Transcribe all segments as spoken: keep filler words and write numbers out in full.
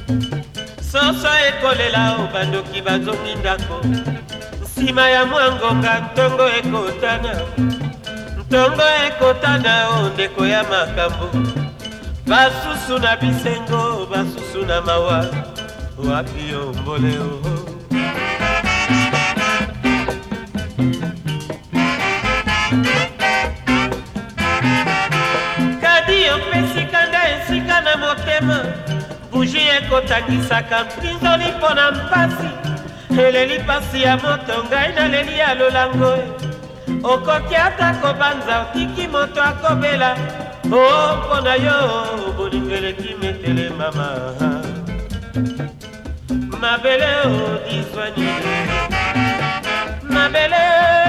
soso ekolela o bandoki bazongi ndako nsima ya mwangonga ntongo ekotana ntongo ekotana o ndeko ya makambo basusu na bisengo basusu na mawa wapi yo mbole o kadi opesika nga esika na motema buji ekotangisaka mpinzoli mpo na mpasi eleli pasi ya moto ngai naleli ya lolango okoki ata kobanza otiki moto akobela o mpo na yo bolingo eleki metele mama mabele o diswani mabele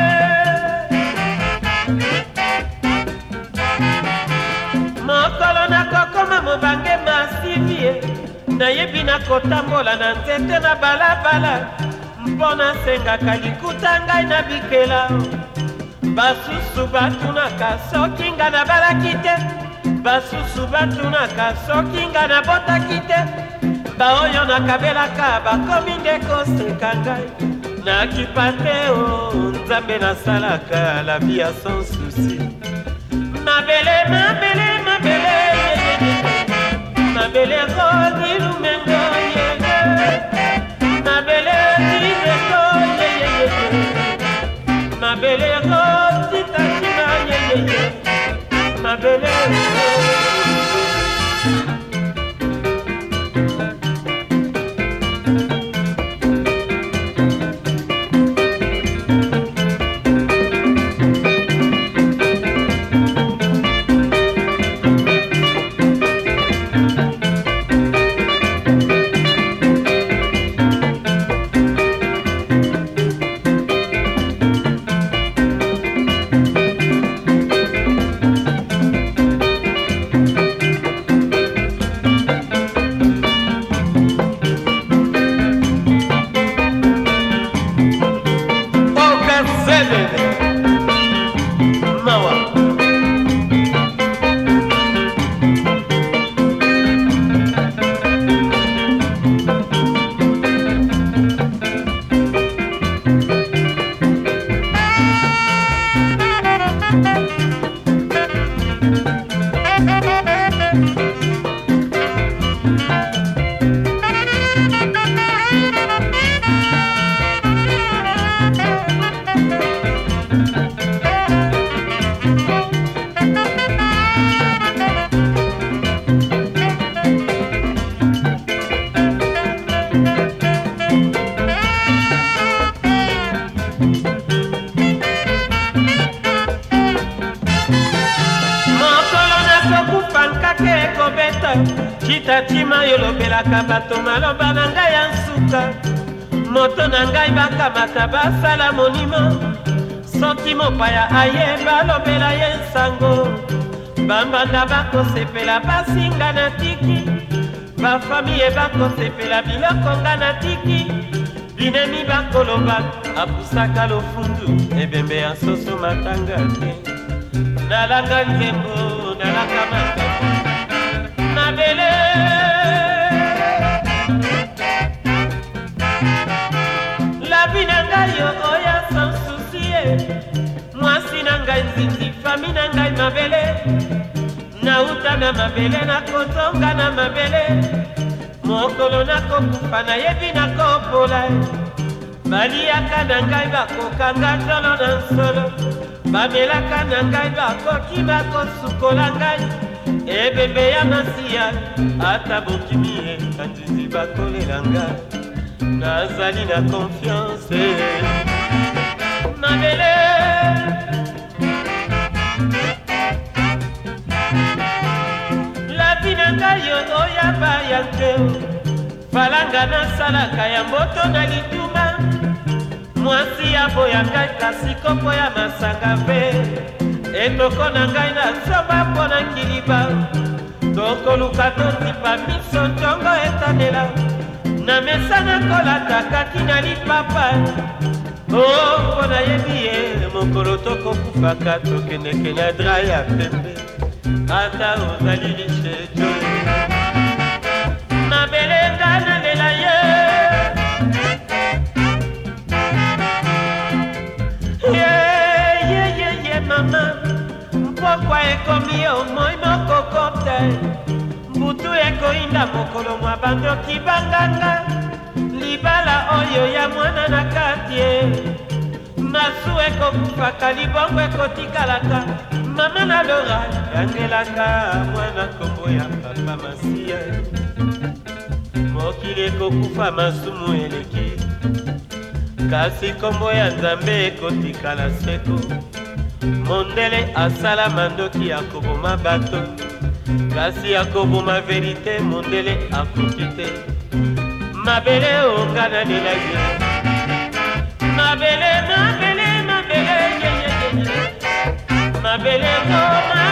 mokolo nakokoma mobange masivie nayebi nakotambola na nzete na balabala mpo nasengaka likuta ngai na bikela basusu batunaka soki nga nabalaki te basusu batunaka soki nga nabotaki te baoyo nakabelaka bakomi nde koseka ngai nakipa te o nzambe nasalaka la vie ya sans souci mabele mabele mabele mabele rodi lumengo yeye mabele dideko yeye mabele rodi tatima yeye mabele chitatima yolobelaka bato maloba na ngai ya nsuka moto na ngai bakamata basala monima soki mopaya aye balobela ye nsango bambanda bakosepela basinga na tiki bafamiye bakosepela biloko nga na tiki binemi bakoloba apusaka lofundu ebembe ya soso matanga te nalanga nzembo nalanga makambo mabele labi na ngai yo oya sans souci mwasi na ngai nzinzi fami na ngai mabele nauta na mabele nakotonga na mabele mokolo nakokufa nayebi nakopola baliaka na ngai bakokanga tolo na nsolo bamelaka na ngai bakoki bakosukola ngai ebembe ya masiya ata bokimi ye kanzizi bakolela nga nazali na confiance mabele labi na ngai yo oya baya te falanga nasalaka ya mboto na lituma mwasi ya boya ngai kasi kopo ya masanga mpe etoko na ngai na soba mpo na nkiliba tokoluka totipa miso ntongo etanela na mesa nakolata kaki na lipapa o mpo nayebi ye mokolo tokokufaka tokendeke na dra ya pembe ata ozali lishe joye mabelenga makolo mwa bandoki banganga libala oyo ya mwana na kati masu ekokufaka libongo ekotikalaka mama na lora yangelaka mwana kombo ya papa Masia mokili ekokufa masumu eleki kasi kombo ya Nzambe ekotikala seko mondele asala mandoki ya koboma bato kasi ya koboma verite mondele akoki te mabele ongana lelaki mabele mabele mabele mabele mabele